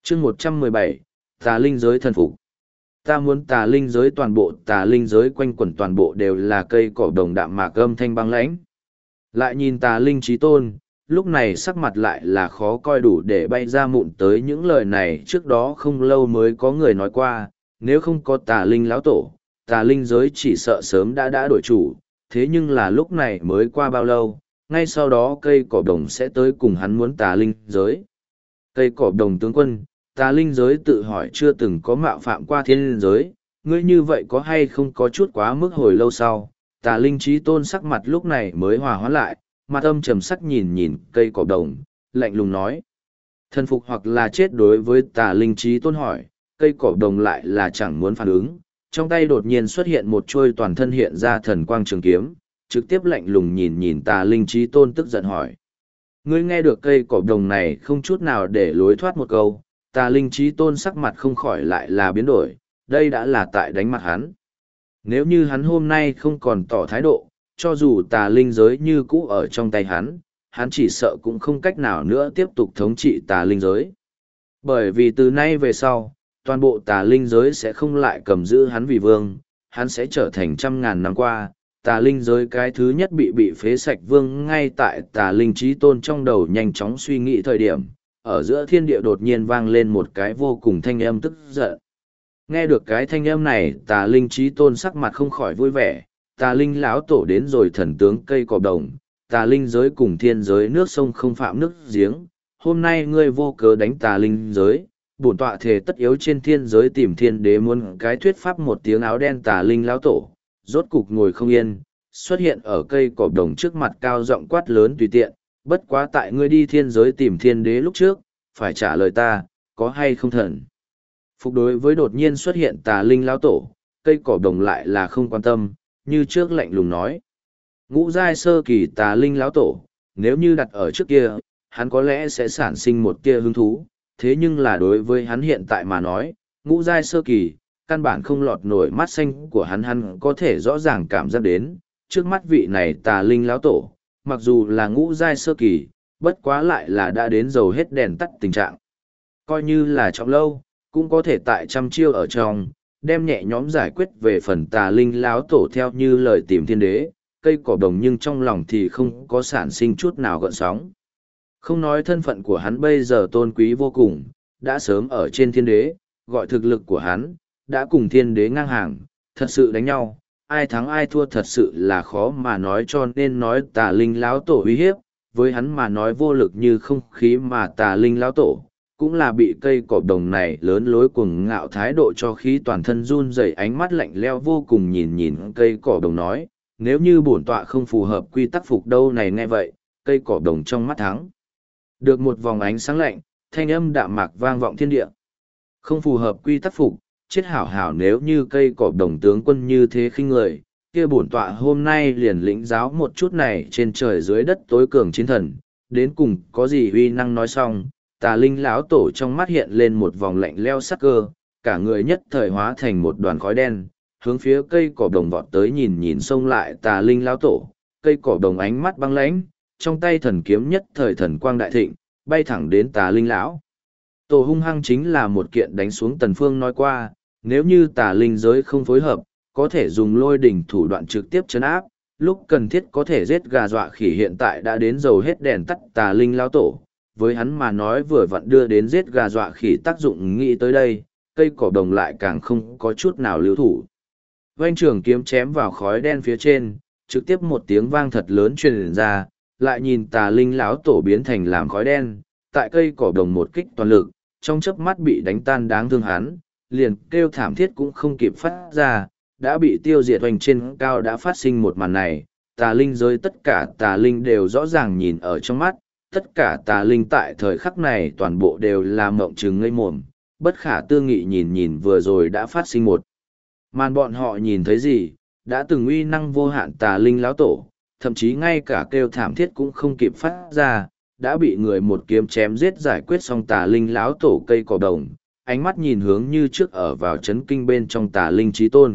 chương 117, tà linh giới thần phục. Ta muốn tà linh giới toàn bộ, tà linh giới quanh quẩn toàn bộ đều là cây cỏ đồng đạm mạc âm thanh băng lãnh. Lại nhìn tà linh trí tôn, lúc này sắc mặt lại là khó coi đủ để bay ra mụn tới những lời này trước đó không lâu mới có người nói qua, nếu không có tà linh lão tổ, tà linh giới chỉ sợ sớm đã đổi chủ, thế nhưng là lúc này mới qua bao lâu, ngay sau đó cây cỏ đồng sẽ tới cùng hắn muốn tà linh giới. Cây cỏ đồng tướng quân, tà linh giới tự hỏi chưa từng có mạo phạm qua thiên linh giới, ngươi như vậy có hay không có chút quá mức. Hồi lâu sau, tà linh trí tôn sắc mặt lúc này mới hòa hoãn lại, mặt âm trầm sắc nhìn nhìn cây cỏ đồng, lạnh lùng nói. Thần phục hoặc là chết. Đối với tà linh trí tôn hỏi, cây cỏ đồng lại là chẳng muốn phản ứng, trong tay đột nhiên xuất hiện một chuôi toàn thân hiện ra thần quang trường kiếm, trực tiếp lạnh lùng nhìn nhìn tà linh trí tôn tức giận hỏi. Ngươi nghe được cây cỏ đồng này không chút nào để lối thoát một câu, tà linh trí tôn sắc mặt không khỏi lại là biến đổi, đây đã là tại đánh mặt hắn. Nếu như hắn hôm nay không còn tỏ thái độ, cho dù tà linh giới như cũ ở trong tay hắn chỉ sợ cũng không cách nào nữa tiếp tục thống trị tà linh giới. Bởi vì từ nay về sau, toàn bộ tà linh giới sẽ không lại cầm giữ hắn vì vương, hắn sẽ trở thành trăm ngàn năm qua, tà linh giới cái thứ nhất bị phế sạch vương. Ngay tại tà linh trí tôn trong đầu nhanh chóng suy nghĩ thời điểm, ở giữa thiên địa đột nhiên vang lên một cái vô cùng thanh âm tức giận. Nghe được cái thanh âm này, tà linh trí tôn sắc mặt không khỏi vui vẻ, tà linh lão tổ đến rồi. Thần tướng cây cỏ đồng, tà linh giới cùng thiên giới nước sông không phạm nước giếng, hôm nay ngươi vô cớ đánh tà linh giới, bổn tọa thề tất yếu trên thiên giới tìm thiên đế muốn cái thuyết pháp. Một tiếng áo đen tà linh lão tổ rốt cục ngồi không yên, xuất hiện ở cây cỏ đồng trước mặt, cao giọng quát lớn tùy tiện, bất quá tại ngươi đi thiên giới tìm thiên đế lúc trước, phải trả lời ta, có hay không thần phục. Đối với đột nhiên xuất hiện tà linh lão tổ, cây cỏ đồng lại là không quan tâm, như trước lạnh lùng nói. Ngũ giai sơ kỳ tà linh lão tổ, nếu như đặt ở trước kia, hắn có lẽ sẽ sản sinh một tia hứng thú, thế nhưng là đối với hắn hiện tại mà nói, ngũ giai sơ kỳ, căn bản không lọt nổi mắt xanh của hắn có thể rõ ràng cảm giác đến, trước mắt vị này tà linh lão tổ, mặc dù là ngũ giai sơ kỳ, bất quá lại là đã đến dầu hết đèn tắt tình trạng. Coi như là trọng lâu, cũng có thể tại trăm chiêu ở trong, đem nhẹ nhõm giải quyết về phần tà linh lão tổ theo như lời tìm thiên đế, cây cỏ đồng nhưng trong lòng thì không có sản sinh chút nào gợn sóng. Không nói thân phận của hắn bây giờ tôn quý vô cùng, đã sớm ở trên thiên đế, gọi thực lực của hắn, đã cùng thiên đế ngang hàng, thật sự đánh nhau, ai thắng ai thua thật sự là khó mà nói, cho nên nói tà linh lão tổ uy hiếp, với hắn mà nói vô lực như không khí, mà tà linh lão tổ cũng là bị cây cỏ đồng này lớn lối cuồng ngạo thái độ cho khí toàn thân run rẩy, ánh mắt lạnh lẽo vô cùng nhìn nhìn cây cỏ đồng nói, nếu như bổn tọa không phù hợp quy tắc phục đâu này. Nghe vậy, cây cỏ đồng trong mắt thắng được một vòng ánh sáng lạnh, thanh âm đạm mạc vang vọng thiên địa. Không phù hợp quy tắc phục, chết hảo hảo. Nếu như cây cỏ đồng tướng quân như thế khinh người, kia bổn tọa hôm nay liền lĩnh giáo một chút này trên trời dưới đất tối cường chiến thần, đến cùng có gì uy năng. Nói xong, tà linh lão tổ trong mắt hiện lên một vòng lạnh leo sắc cơ, cả người nhất thời hóa thành một đoàn khói đen, hướng phía cây cỏ đồng vọt tới. Nhìn nhìn xông lại tà linh lão tổ, cây cỏ đồng ánh mắt băng lãnh, trong tay thần kiếm nhất thời thần quang đại thịnh, bay thẳng đến tà linh lão tổ hung hăng chính là một kiện đánh xuống. Tần Phương nói qua, nếu như tà linh giới không phối hợp, có thể dùng lôi đỉnh thủ đoạn trực tiếp chấn áp, lúc cần thiết có thể giết gà dọa khỉ. Hiện tại đã đến dầu hết đèn tắt tà linh lão tổ, với hắn mà nói vừa vặn đưa đến giết gà dọa khỉ tác dụng. Nghĩ tới đây, cây cỏ đồng lại càng không có chút nào lưu thủ. Vành trường kiếm chém vào khói đen phía trên, trực tiếp một tiếng vang thật lớn truyền ra, lại nhìn tà linh lão tổ biến thành làm khói đen, tại cây cỏ đồng một kích toàn lực, trong chớp mắt bị đánh tan. Đáng thương hắn, liền kêu thảm thiết cũng không kịp phát ra, đã bị tiêu diệt. Hoành trên cao đã phát sinh một màn này, tà linh giới tất cả tà linh đều rõ ràng nhìn ở trong mắt, tất cả tà linh tại thời khắc này toàn bộ đều là mộng trừng ngây mồm, bất khả tư nghị nhìn nhìn vừa rồi đã phát sinh một màn. Bọn họ nhìn thấy gì? Đã từng uy năng vô hạn tà linh lão tổ, thậm chí ngay cả kêu thảm thiết cũng không kịp phát ra, đã bị người một kiếm chém giết giải quyết xong. Tà linh lão tổ cây cỏ đồng, ánh mắt nhìn hướng như trước ở vào chấn kinh bên trong tà linh chí tôn.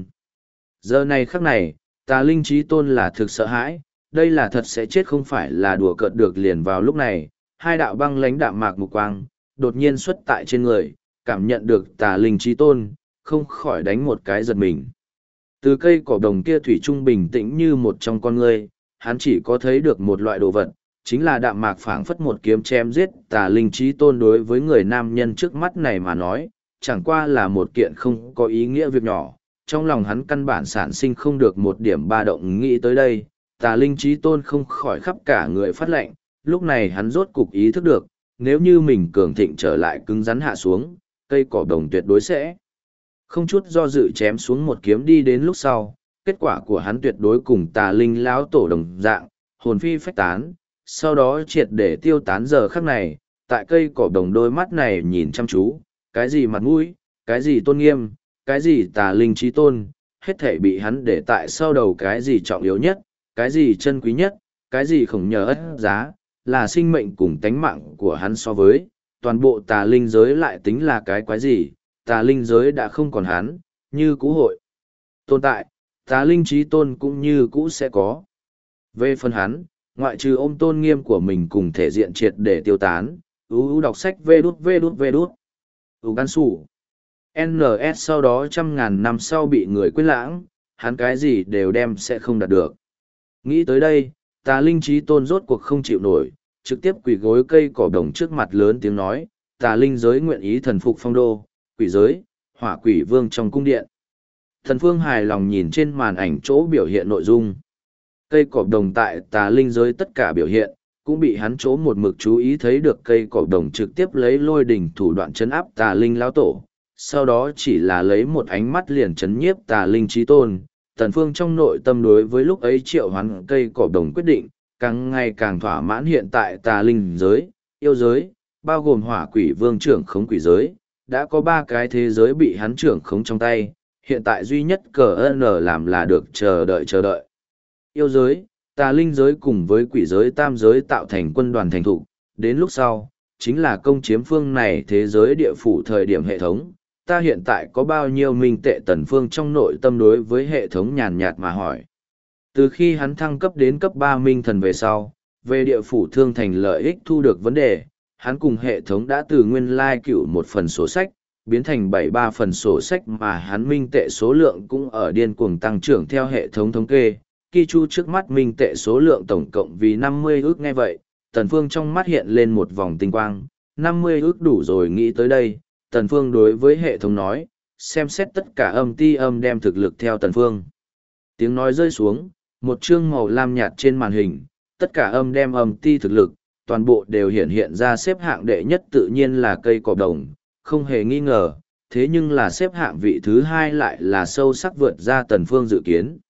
Giờ này khắc này, tà linh chí tôn là thực sợ hãi, đây là thật sẽ chết không phải là đùa cợt được. Liền vào lúc này, hai đạo băng lãnh đạm mạc mục quang đột nhiên xuất tại trên người, cảm nhận được tà linh trí tôn, không khỏi đánh một cái giật mình. Từ cây cỏ đồng kia thủy trung bình tĩnh như một trong con ngươi, hắn chỉ có thấy được một loại đồ vật, chính là đạm mạc phảng phất một kiếm chém giết tà linh trí tôn. Đối với người nam nhân trước mắt này mà nói, chẳng qua là một kiện không có ý nghĩa việc nhỏ, trong lòng hắn căn bản sản sinh không được một điểm ba động. Nghĩ tới đây, tà linh trí tôn không khỏi khắp cả người phát lệnh, lúc này hắn rốt cục ý thức được, nếu như mình cường thịnh trở lại cứng rắn hạ xuống, cây cỏ đồng tuyệt đối sẽ không chút do dự chém xuống một kiếm. Đi đến lúc sau, kết quả của hắn tuyệt đối cùng tà linh lão tổ đồng dạng, hồn phi phách tán, sau đó triệt để tiêu tán. Giờ khắc này, tại cây cỏ đồng đôi mắt này nhìn chăm chú, cái gì mặt mũi, cái gì tôn nghiêm, cái gì tà linh trí tôn, hết thể bị hắn để tại sau đầu. Cái gì trọng yếu nhất, cái gì chân quý nhất, cái gì khổng nhờ ất giá, là sinh mệnh cùng tánh mạng của hắn so với toàn bộ tà linh giới lại tính là cái quái gì. Tà linh giới đã không còn hắn, như cũ hội tồn tại, tà linh trí tôn cũng như cũ sẽ có. Về phần hắn, ngoại trừ ôm tôn nghiêm của mình cùng thể diện triệt để tiêu tán, đọc sách vê đút. Gan sủ. NS sau đó 100.000 năm sau bị người quên lãng, hắn cái gì đều đem sẽ không đạt được. Nghĩ tới đây, tà linh trí tôn rốt cuộc không chịu nổi, trực tiếp quỳ gối cây cỏ đồng trước mặt lớn tiếng nói, tà linh giới nguyện ý thần phục phong đô, quỷ giới, hỏa quỷ vương trong cung điện. Thần Phương hài lòng nhìn trên màn ảnh chỗ biểu hiện nội dung. Cây cỏ đồng tại tà linh giới tất cả biểu hiện, cũng bị hắn chỗ một mực chú ý thấy được. Cây cỏ đồng trực tiếp lấy lôi đỉnh thủ đoạn chấn áp tà linh lão tổ, sau đó chỉ là lấy một ánh mắt liền chấn nhiếp tà linh trí tôn. Tần Phương trong nội tâm đối với lúc ấy triệu hoán cây cỏ đồng quyết định, càng ngày càng thỏa mãn. Hiện tại tà linh giới, yêu giới, bao gồm hỏa quỷ vương trưởng khống quỷ giới, đã có 3 cái thế giới bị hắn trưởng khống trong tay, hiện tại duy nhất CN làm là được chờ đợi. Yêu giới, tà linh giới cùng với quỷ giới tam giới tạo thành quân đoàn thành thục, đến lúc sau, chính là công chiếm phương này thế giới địa phủ thời điểm hệ thống. Ta hiện tại có bao nhiêu minh tệ? Tần Phương trong nội tâm đối với hệ thống nhàn nhạt mà hỏi. Từ khi hắn thăng cấp đến cấp 3 minh thần về sau, về địa phủ thương thành lợi ích thu được vấn đề, hắn cùng hệ thống đã từ nguyên lai cựu một phần sổ sách, biến thành 73 phần sổ sách, mà hắn minh tệ số lượng cũng ở điên cuồng tăng trưởng theo hệ thống thống kê. Kỳ chu trước mắt minh tệ số lượng tổng cộng vì 50 ước. Nghe vậy, Tần Phương trong mắt hiện lên một vòng tinh quang, 50 ước đủ rồi. Nghĩ tới đây, Tần Phương đối với hệ thống nói, xem xét tất cả âm ti âm đem thực lực theo Tần Phương. Tiếng nói rơi xuống, một chương màu lam nhạt trên màn hình, tất cả âm đem âm ti thực lực, toàn bộ đều hiện ra. Xếp hạng đệ nhất tự nhiên là cây cỏ đồng, không hề nghi ngờ, thế nhưng là xếp hạng vị thứ hai lại là sâu sắc vượt ra Tần Phương dự kiến.